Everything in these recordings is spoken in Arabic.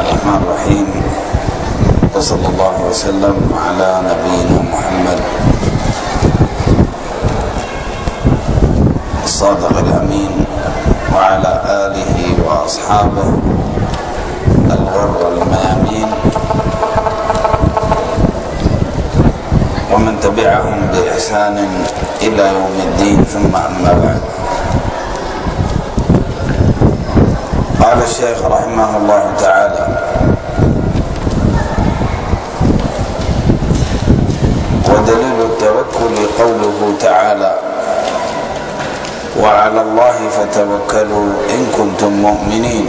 الرحمن الرحيم، وصلى الله وسلم على نبينا محمد الصادق الأمين وعلى آله وأصحابه الغر الميامين ومن تبعهم بإحسان إلى يوم الدين، ثم أما بعد. قال الشيخ رحمه الله تعالى: ودليل التوكل قوله تعالى: وعلى الله فتوكلوا إن كنتم مؤمنين،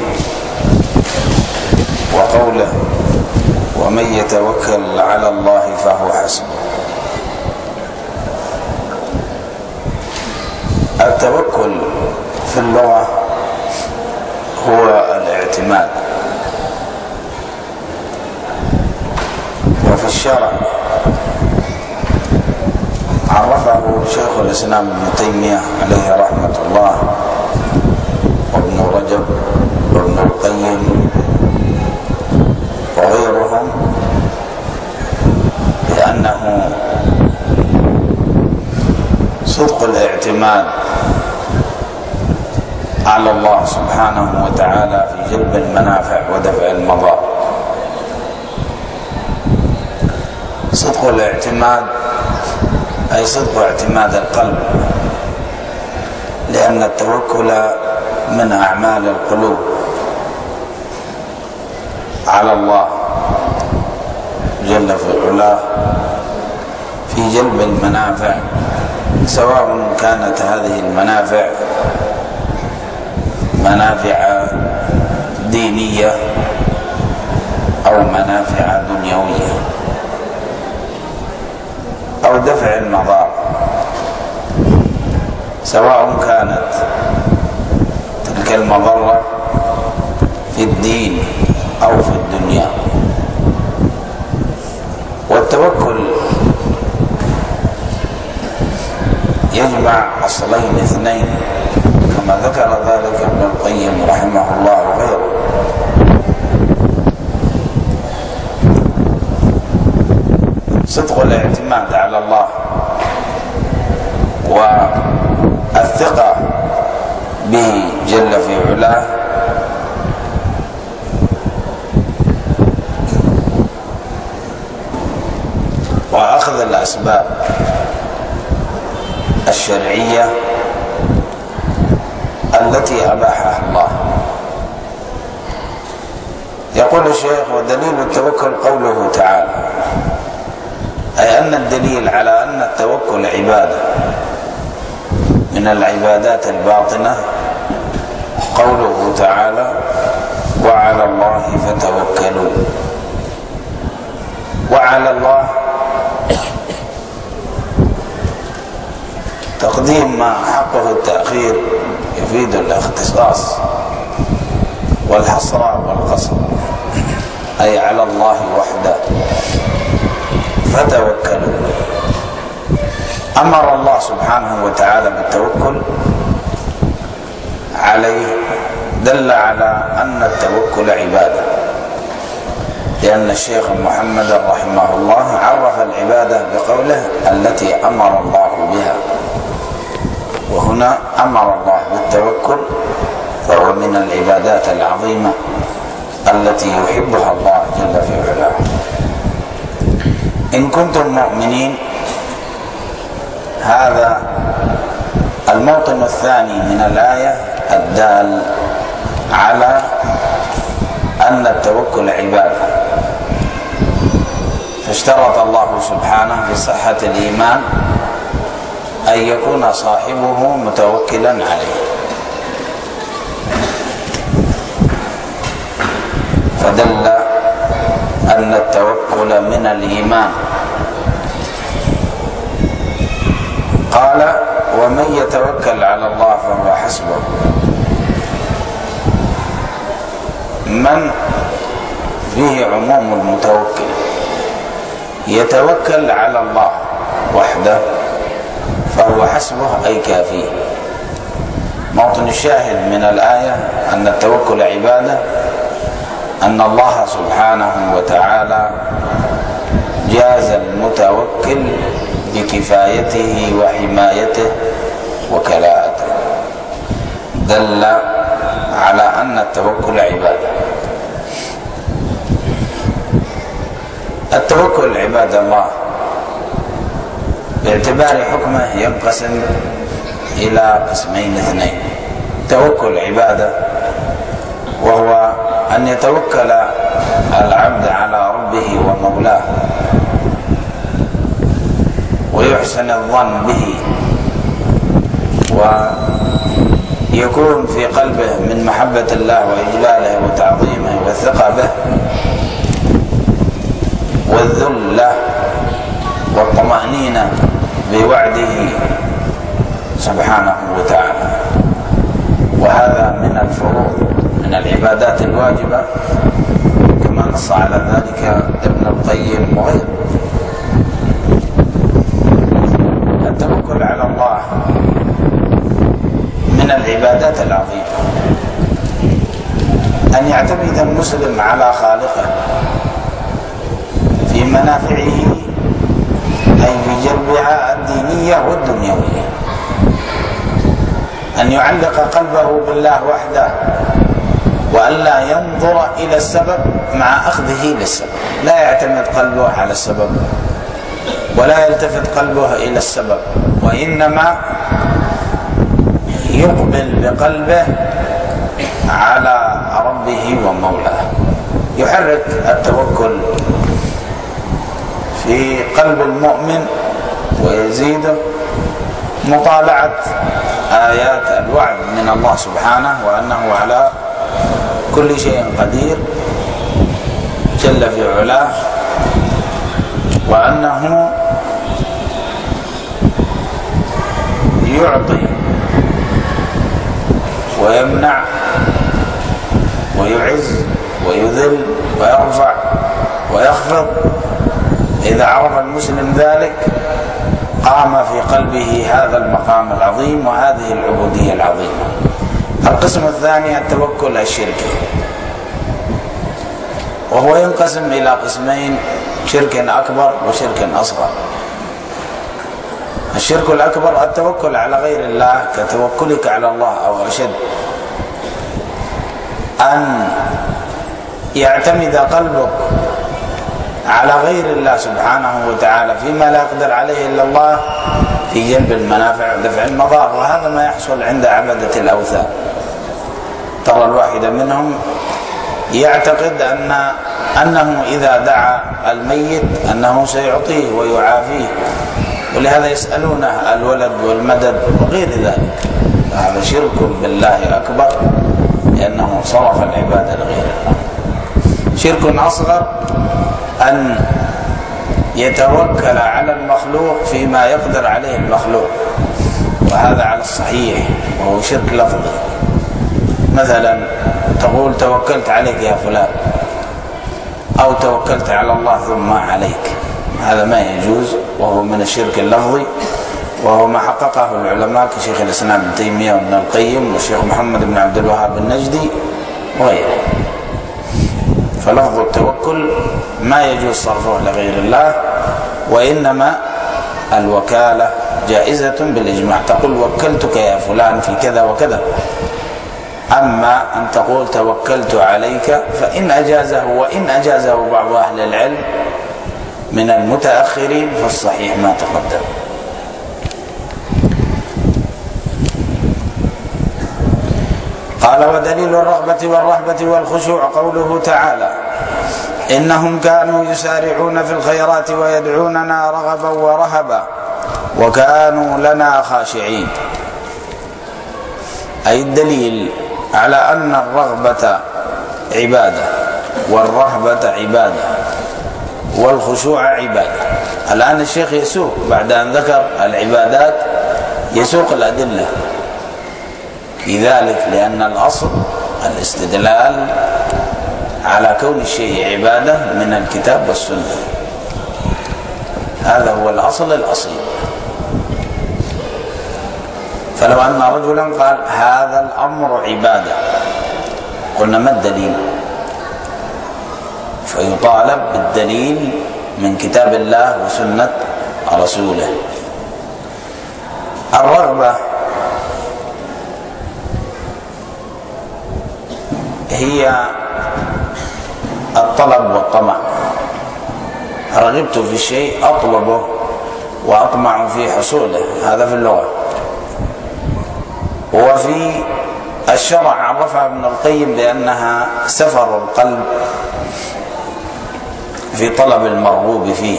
وقوله: ومن يتوكل على الله فهو حسبه. التوكل في اللغة هو الاعتماد، وفي الشرع عرفه شيخ الإسلام ابن تيمية عليه رحمة الله وابن رجب وابن القيم وغيرهم بأنه صدق الاعتماد على الله سبحانه وتعالى في جلب المنافع ودفع المضار. صدق الاعتماد أي صدق اعتماد القلب، لأن التوكل من أعمال القلوب على الله جل في علاه في جلب المنافع، سواء كانت هذه المنافع منافع دينية أو منافع دنيوية، أو دفع المضار، سواء كانت تلك المضرة في الدين أو في الدنيا. والتوكل يجمع أصلين اثنين كما ذكر ذلك ابن القيم رحمه الله وغيره. صدق الاعتماد على الله والثقة به جل في علاه، وأخذ الأسباب الشرعية التي أباحها الله. يقول الشيخ: ودليل التوكل قوله تعالى، أي أن الدليل على أن التوكل عبادة من العبادات الباطنة قوله تعالى: وعلى الله فتوكلوا. وعلى الله تقديم ما حقه التأخير يفيد الاختصاص والحصر والقصر، أي على الله وحده فتوكلوا. أمر الله سبحانه وتعالى بالتوكل عليه، دل على أن التوكل عبادة، لأن الشيخ محمد رحمه الله عرف العبادة بقوله: التي أمر الله بها. وهنا أمر الله بالتوكل، فهو من العبادات العظيمة التي يحبها الله جل في علاه. إن كنتم مؤمنين، هذا الموطن الثاني من الآية الدال على أن التوكل عبادة، فاشترط الله سبحانه في صحة الإيمان أن يكون صاحبه متوكلا عليه، فدل أن التوكل من الإيمان. قال: ومن يتوكل على الله فهو حسبه. من فيه عموم المتوكل، يتوكل على الله وحده فهو حسبه أي كافيه. موطن الشاهد من الآية أن التوكل عبادة، أن الله سبحانه وتعالى جاز المتوكل بكفايته وحمايته وكلاءته، دل على أن التوكل عبادة. التوكل عباد الله باعتبار حكمه ينقسم إلى قسمين اثنين: توكل عبادة، وهو أن يتوكل العبد على ربه ومولاه ويحسن الظن به، ويكون في قلبه من محبة الله وإجلاله وتعظيمه والثقة به والذل له والطمأنينة بوعده سبحانه وتعالى. وهذا من الفروض من العبادات الواجبة، كما نص على ذلك ابن القيم وغيره. التوكل على الله من العبادات العظيمة، أن يعتمد المسلم على خالقه في منافعه، أي في جلبها الدينية والدنيوية، أن يعلق قلبه بالله وحده، وألا ينظر إلى السبب مع أخذه للسبب، لا يعتمد قلبه على السبب ولا يلتفت قلبه إلى السبب، وإنما يقبل بقلبه على ربه ومولاه. يحرك التوكل في قلب المؤمن ويزيده مطالعة آيات الوعد من الله سبحانه، وأنه على كل شيء قدير جل في علاه، وأنه يعطي ويمنع ويعز ويذل ويرفع ويخفض. إذا عرف المسلم ذلك قام في قلبه هذا المقام العظيم وهذه العبودية العظيمة. القسم الثاني التوكل الشركي، وهو ينقسم إلى قسمين: شرك أكبر وشرك أصغر. الشرك الأكبر التوكل على غير الله كتوكلك على الله، أو أشد، أن يعتمد قلبك على غير الله سبحانه وتعالى فيما لا يقدر عليه إلا الله في جلب المنافع ودفع المضار. وهذا ما يحصل عند عبدة الأوثان. ترى الواحد منهم يعتقد أنه إذا دعا الميت أنه سيعطيه ويعافيه، ولهذا يسألونه الولد والمدد وغير ذلك. هذا شرك بالله أكبر، لأنه صرف العبادة لغير الله. شرك أصغر أن يتوكل على المخلوق فيما يقدر عليه المخلوق، وهذا على الصحيح، وهو شرك لفظي. مثلا تقول توكلت عليك يا فلان، أو توكلت على الله ثم عليك، هذا ما يجوز، وهو من الشرك اللفظي، وهو ما حققه العلماء كشيخ الإسلام ابن تيمية وابن القيم والشيخ محمد بن عبد الوهاب النجدي وغيره. فلفظ التوكل ما يجوز صرفه لغير الله، وإنما الوكالة جائزة بالإجماع. تقول وكلتك يا فلان في كذا وكذا. أما أن تقول توكلت عليك فإن أجازه، وإن أجازه بعض أهل العلم من المتأخرين، فالصحيح ما تقدم. قال: ودليل الرغبة والرهبة والخشوع قوله تعالى: إنهم كانوا يسارعون في الخيرات ويدعوننا رغبا ورهبا وكانوا لنا خاشعين. أي الدليل على أن الرغبة عبادة، والرهبة عبادة، والخشوع عبادة. الآن الشيخ يسوق بعد أن ذكر العبادات يسوق الأدلة في ذلك، لأن الأصل الاستدلال على كون الشيء عبادة من الكتاب والسنة. هذا هو الأصل الأصيل. فلو أن رجلا قال هذا الأمر عبادة، قلنا ما الدليل؟ فيطالب بالدليل من كتاب الله وسنة رسوله. الرغبة هي الطلب والطمع. رغبت في الشيء أطلبه وأطمع في حصوله، هذا في اللغة. وفي الشرع عرفها ابن القيم بأنها سفر القلب في طلب المرغوب فيه،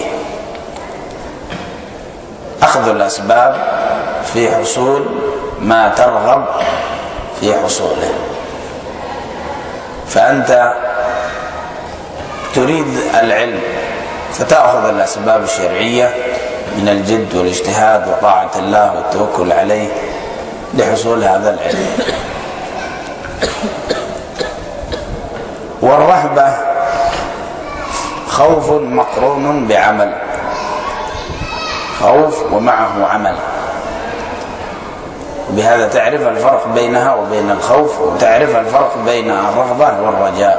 أخذ الأسباب في حصول ما ترغب في حصوله. فأنت تريد العلم فتأخذ الأسباب الشرعية من الجد والاجتهاد وطاعة الله والتوكل عليه لحصول هذا العلم. والرهبة خوف مقرون بعمل، خوف ومعه عمل، بهذا تعرف الفرق بينها وبين الخوف، وتعرف الفرق بين الرغبة والرجاء.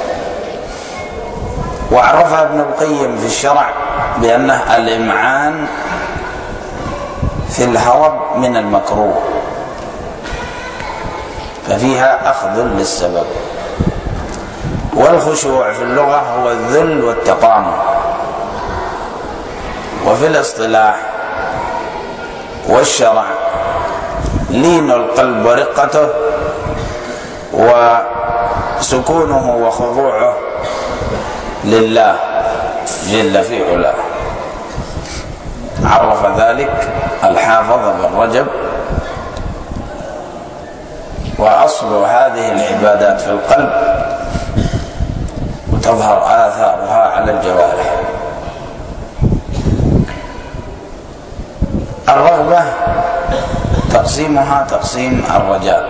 وعرفها ابن القيم في الشرع بأنه الإمعان في الهرب من المكروه، ففيها أخذ للسبب. والخشوع في اللغة هو الذل والتطامن، وفي الاصطلاح والشرع لين القلب ورقته وسكونه وخضوعه لله جل في علاه. عرف ذلك الحافظ ابن رجب: وأصل هذه العبادات في القلب وتظهر آثارها على الجوارح. الرغبة تقسيمها تقسيم الرجاء: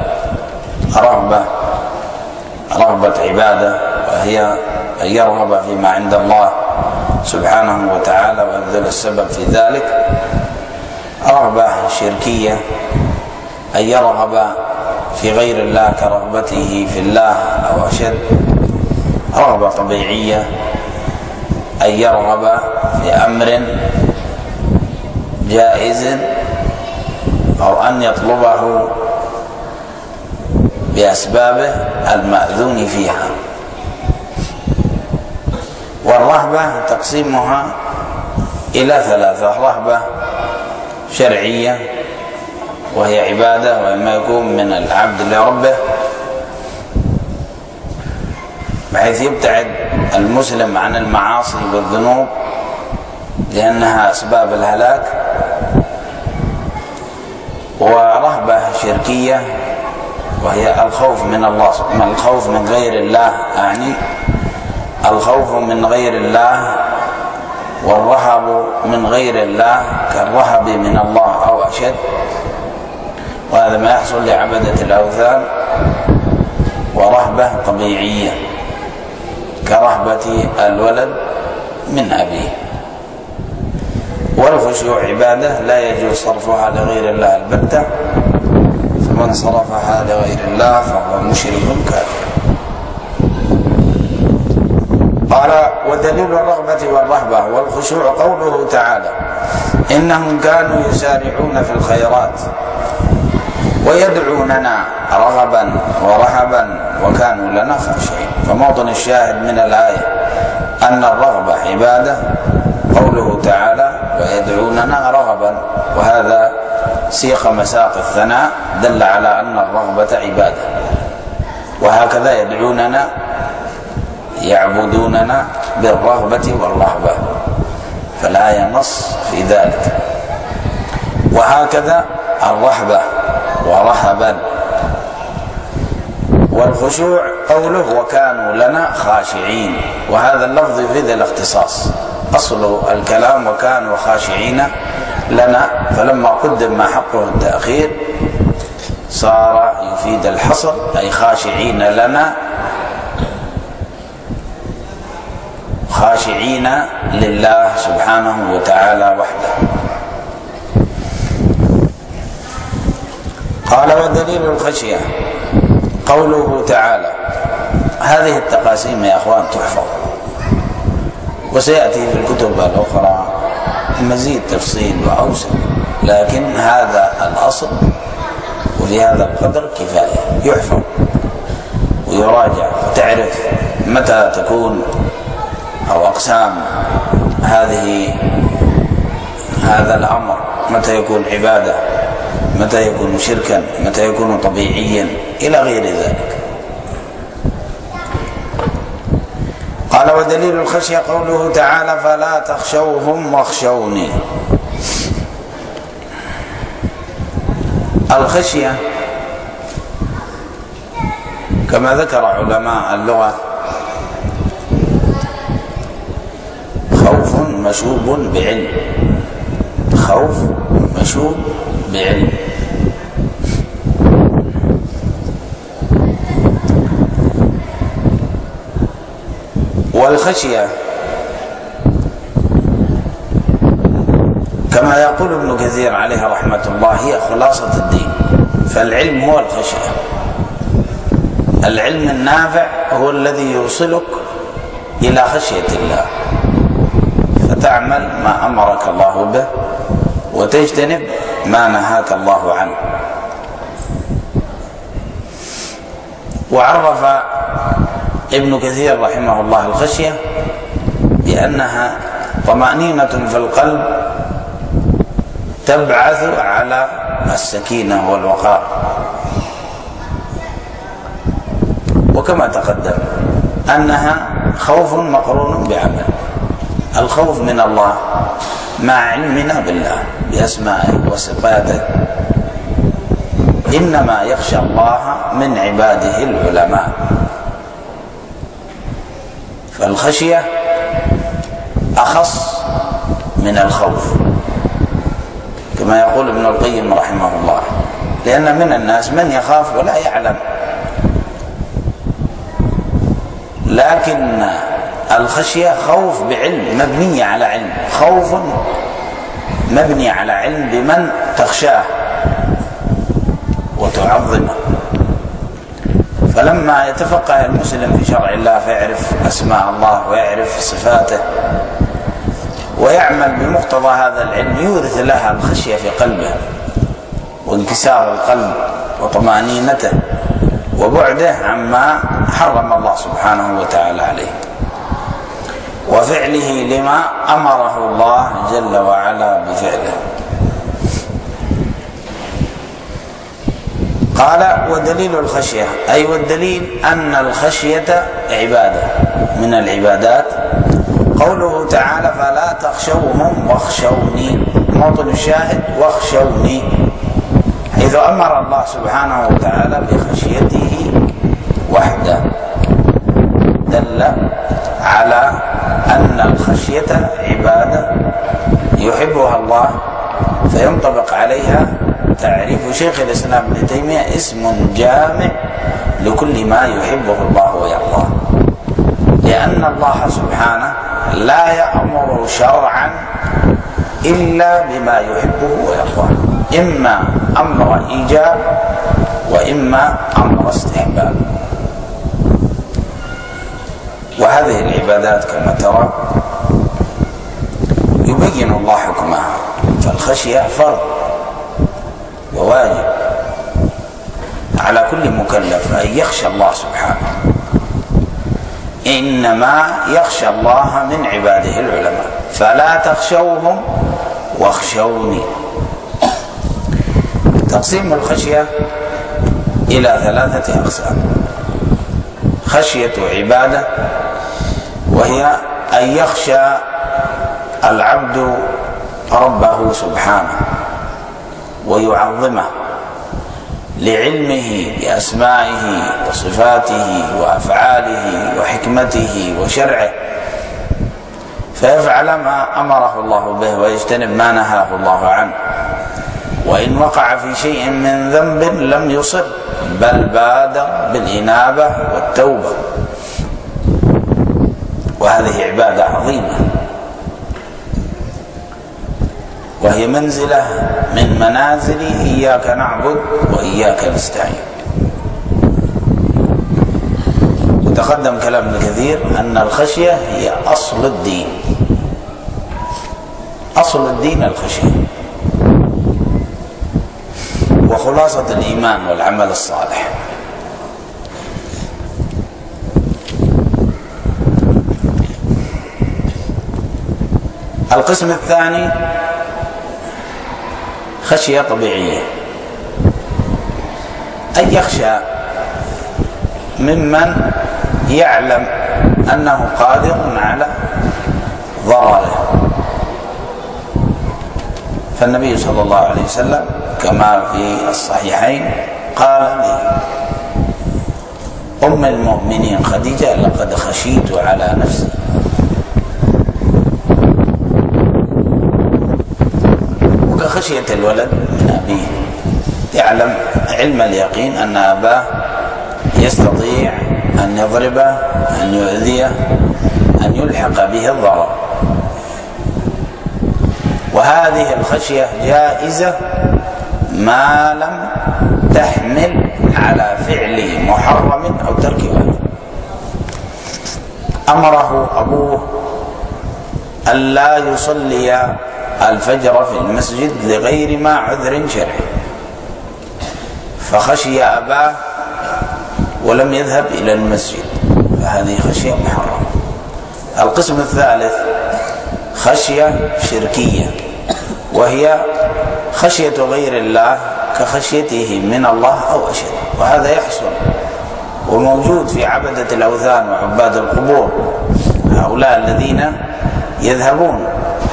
رغبة عبادة، وهي أن يرغب فيما عند الله سبحانه وتعالى ويبذل السبب في ذلك. رغبة شركية، أن يرغب في غير الله كرغبته في الله أو أشد. رغبة طبيعية، أن يرغب في أمر جائز أو أن يطلبه بأسبابه المأذون فيها. والرهبة تقسيمها إلى ثلاثة: رهبة شرعية وهي عبادة، وإما يكون من العبد لربه بحيث يبتعد المسلم عن المعاصي والذنوب لأنها أسباب الهلاك. ورهبة شركية وهي الخوف من الله، الخوف من غير الله، يعني الخوف من غير الله والرهب من غير الله كالرهب من الله أو أشد، وهذا ما يحصل لعبدة الأوثان. ورهبة طبيعية كرهبة الولد من أبيه. والخشوع عبادة لا يجوز صرفها لغير الله البتة، فمن صرفها لغير الله فهو مشرك كافر. قال: ودليل الرغبة والرهبة والخشوع قوله تعالى: إنهم كانوا يسارعون في الخيرات ويدعوننا رغبا ورهبا وكانوا لنا خاشعين. فموطن الشاهد من الآية أن الرغبة عبادة، قوله تعالى: ويدعوننا رغبا، وهذا سيق مساق الثناء دل على أن الرغبة عبادة. وهكذا يدعوننا يعبدوننا بالرغبة والرهبة، فالآية نص في ذلك. وهكذا الرهبة ورهبا. والخشوع قوله: وكانوا لنا خاشعين، وهذا اللفظ يفيد الاختصاص. أصل الكلام وكانوا خاشعين لنا، فلما قدم ما حقه التأخير صار يفيد الحصر، أي خاشعين لنا، خاشعين لله سبحانه وتعالى وحده. قال: ودليل الخشية قوله تعالى. هذه التقاسيم يا أخوان تحفظ، وسيأتي في الكتب الأخرى مزيد تفصيل وأوسع، لكن هذا الأصل، وفي هذا القدر كفاية. يحفظ ويراجع وتعرف متى تكون أو أقسام هذا الأمر، متى يكون عبادة، متى يكون شركا، متى يكون طبيعيا، إلى غير ذلك. قال: ودليل الخشية قوله تعالى: فلا تخشوهم واخشوني. الخشية كما ذكر علماء اللغة خوف مشوب بعلم، خوف مشوب بعلم. والخشية كما يقول ابن كثير عليه رحمة الله هي خلاصة الدين. فالعلم هو الخشية، العلم النافع هو الذي يوصلك إلى خشية الله، فتعمل ما أمرك الله به وتجتنب ما نهاك الله عنه. وعرف ابن كثير رحمه الله الخشية بأنها طمأنينة في القلب تبعث على السكينة والوقار. وكما تقدم أنها خوف مقرون بعمل. الخوف من الله مع علمنا بالله بأسمائه وصفاته. إنما يخشى الله من عباده العلماء. فالخشية أخص من الخوف كما يقول ابن القيم رحمه الله، لأن من الناس من يخاف ولا يعلم، لكن الخشية خوف بعلم مبني على علم، خوف مبني على علم بمن تخشاه وتعظمه. فلما يتفقه المسلم في شرع الله فيعرف أسماء الله ويعرف صفاته ويعمل بمقتضى هذا العلم يورث لها الخشية في قلبه وانكسار القلب وطمأنينته وبعده عما حرم الله سبحانه وتعالى عليه وفعله لما أمره الله جل وعلا بفعله. قال: ودليل الخشية أي والدليل أن الخشية عبادة من العبادات قوله تعالى: فلا تخشوهم واخشوني. موطن الشاهد واخشوني، حيث أمر الله سبحانه وتعالى بخشيته وحده، دل على أن الخشية عبادة يحبها الله فينطبق عليها تعريف شيخ الإسلام ابن تيمية: اسم جامع لكل ما يحبه الله ويرضاه. لأن الله سبحانه لا يأمر شرعا إلا بما يحبه ويرضاه، إما أمر إيجاب وإما أمر استحباب. وهذه العبادات كما ترى يبين الله حكمها. فالخشية فرض وواجب على كل مكلف أن يخشى الله سبحانه. إنما يخشى الله من عباده العلماء. فلا تخشوهم واخشوني. تقسيم الخشية إلى 3 أقسام: خشية عبادة، وهي أن يخشى العبد ربه سبحانه ويعظمه لعلمه بأسمائه وصفاته وأفعاله وحكمته وشرعه، فيفعل ما أمره الله به ويجتنب ما نهاه الله عنه. وإن وقع في شيء من ذنب لم يصر، بل بادر بالإنابة والتوبة. وهذه عبادة عظيمة، وهي منزلة من منازل إياك نعبد وإياك نستعين. وتقدم كلام ابن كثير أن الخشية هي أصل الدين، أصل الدين الخشية، وخلاصة الإيمان والعمل الصالح. القسم الثاني خشية طبيعية، أن يخشى ممن يعلم أنه قادر على ضرره. فالنبي صلى الله عليه وسلم كما في الصحيحين قال لأم المؤمنين خديجة: لقد خشيت على نفسي. وكخشية الولد من أبيه، يعلم علم اليقين أن أباه يستطيع أن يضربه، أن يؤذيه، أن يلحق به الضرر. وهذه الخشية جائزة ما لم تحمل على فعل محرم أو ترك واجب. أمره أبوه ألا يصلي الفجر في المسجد لغير ما عذر شرعي، فخشي أباه ولم يذهب إلى المسجد، فهذه خشية محرمة. القسم الثالث خشية شركية، وهي خشية غير الله كخشيته من الله أو أشد، وهذا يحصل وموجود في عبدة الأوثان وعباد القبور، هؤلاء الذين يذهبون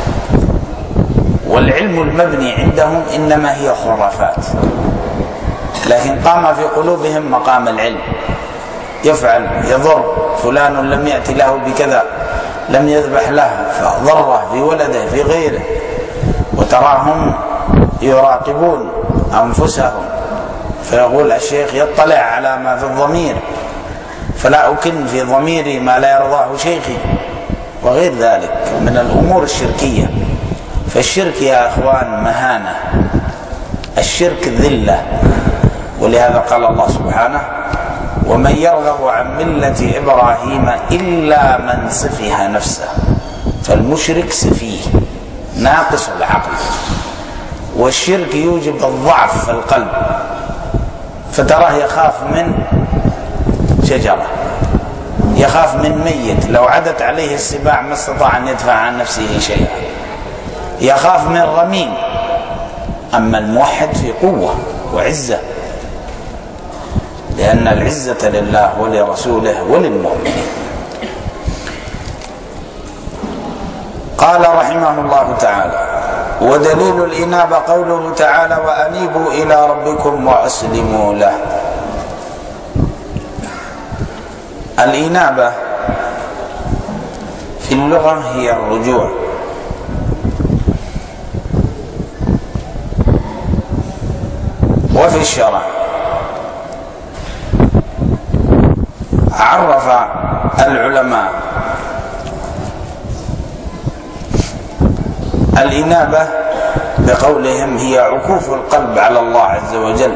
والعلم المبني عندهم إنما هي خرافات، لكن قام في قلوبهم مقام العلم، يفعل يضر فلان لم يأتي له بكذا، لم يذبح له فضره في ولده في غيره، وتراهم يراقبون أنفسهم، فيقول الشيخ يطلع على ما في الضمير فلا أكن في ضميري ما لا يرضاه شيخي، وغير ذلك من الأمور الشركية. فالشرك يا أخوان مهانة، الشرك ذلة، ولهذا قال الله سبحانه: ومن يرغب عن ملة إبراهيم إلا من سفه نفسه. فالمشرك سفيه ناقص العقل، والشرك يوجب الضعف في القلب، فتراه يخاف من شجرة، يخاف من ميت لو عدت عليه السباع ما استطاع أن يدفع عن نفسه شيئا، يخاف من رميم. أما الموحد في قوة وعزة، لأن العزة لله ولرسوله وللمؤمنين. قال رحمه الله تعالى: ودليل الإنابة قوله تعالى: وأنيبوا إلى ربكم وأسلموا له. الإنابة في اللغة هي الرجوع، وفي الشرع عرف العلماء الإنابة بقولهم: هي عكوف القلب على الله عز وجل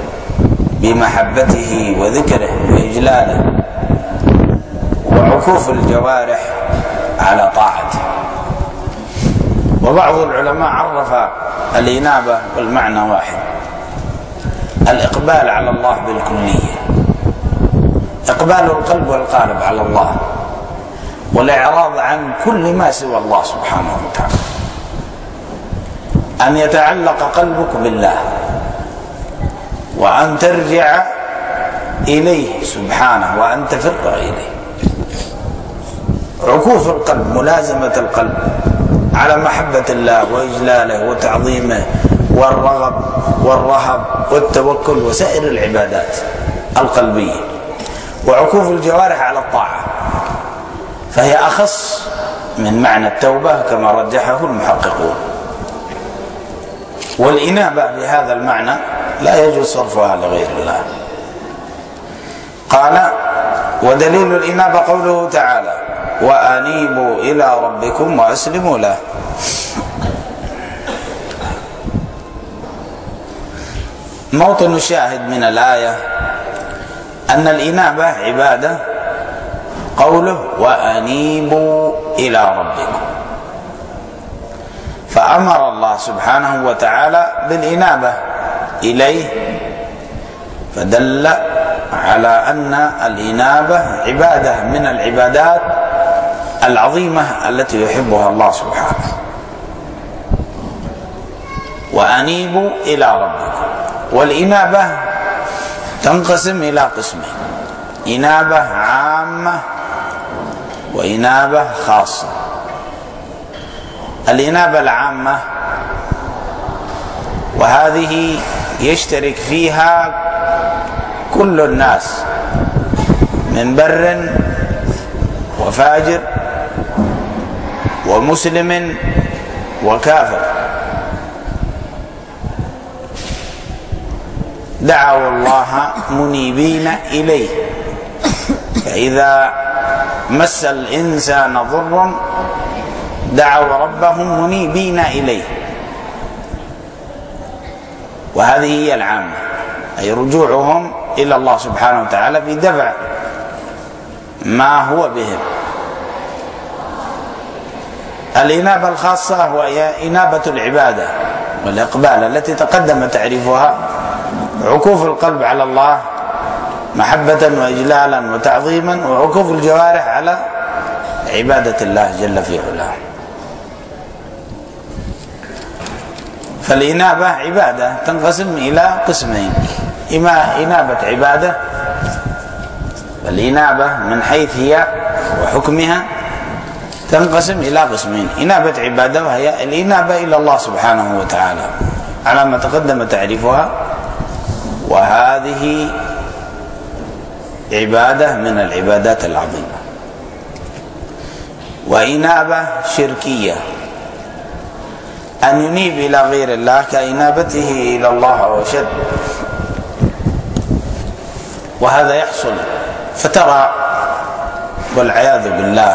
بمحبته وذكره وإجلاله، وعكوف الجوارح على طاعته. وبعض العلماء عرف الإنابة بالمعنى واحد: الإقبال على الله بالكلية، إقبال القلب والقالب على الله، والإعراض عن كل ما سوى الله سبحانه وتعالى، أن يتعلق قلبك بالله، وأن ترجع إليه سبحانه، وأن تفر إليه. عكوف القلب، ملازمة القلب على محبة الله وإجلاله وتعظيمه والرغب والرهب والتوكل وسائر العبادات القلبية. وعكوف الجوارح على الطاعة، فهي أخص من معنى التوبة كما رجحه المحققون. والإنابة بهذا المعنى لا يجوز صرفها لغير الله. قال: ودليل الإنابة قوله تعالى: وأنيبوا إلى ربكم وأسلموا له. موطن الشاهد من الآية أن الإنابة عبادة قوله وأنيبوا إلى ربكم، فأمر الله سبحانه وتعالى بالإنابة إليه، فدل على أن الإنابة عبادة من العبادات العظيمة التي يحبها الله سبحانه. وأنيبوا إلى ربكم. والإنابة تنقسم إلى قسمين: إنابة عامة وإنابة خاصة. الإنابة العامة وهذه يشترك فيها كل الناس من بر وفاجر ومسلم وكافر، دعوا الله منيبين إليه، فإذا مس الإنسان ضر دعوا ربهم منيبين إليه، وهذه هي العامة، أي رجوعهم إلى الله سبحانه وتعالى في دفع ما هو بهم. الإنابة الخاصة وهي إنابة العبادة والإقبال التي تقدم تعريفها: عكوف القلب على الله محبة وإجلالا وتعظيما، وعكوف الجوارح على عبادة الله جل في علاه. فالإنابة عبادة تنقسم إلى قسمين: إما إنابة عبادة، فالإنابة من حيث هي وحكمها تنقسم إلى قسمين: إنابة عبادة وهي الإنابة إلى الله سبحانه وتعالى على ما تقدم تعريفها، وهذه عبادة من العبادات العظيمة. وإنابة شركية، أن ينيب إلى غير الله كإنابته إلى الله أو أشد، وهذا يحصل. فترى والعياذ بالله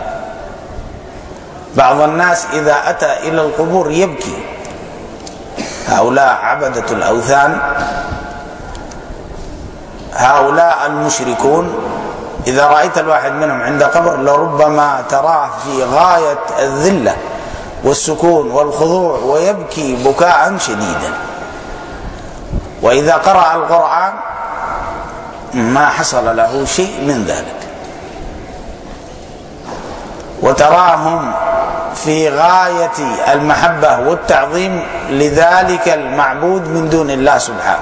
بعض الناس إذا أتى إلى القبور يبكي. هؤلاء عبدة الأوثان، هؤلاء المشركون، إذا رأيت الواحد منهم عند قبر لربما تراه في غاية الذلة والسكون والخضوع ويبكي بكاء شديدا، وإذا قرأ القرآن ما حصل له شيء من ذلك، وتراهم في غاية المحبة والتعظيم لذلك المعبود من دون الله سبحانه،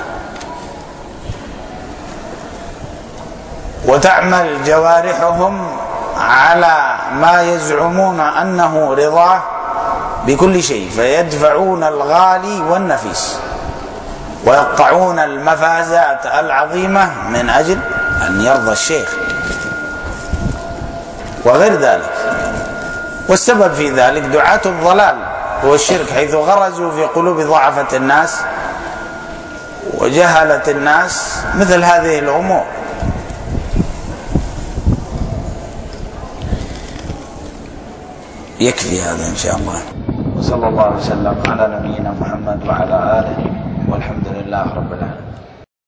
وتعمل جوارحهم على ما يزعمون أنه رضاه بكل شيء، فيدفعون الغالي والنفيس ويقطعون المفازات العظيمة من أجل أن يرضى الشيخ وغير ذلك. والسبب في ذلك دعاة الضلال والشرك، حيث غرزوا في قلوب ضعفة الناس وجهلة الناس مثل هذه الأمور. يكفي هذا إن شاء الله. وصلى الله وسلم على نبينا محمد وعلى آله، والحمد لله رب العالمين.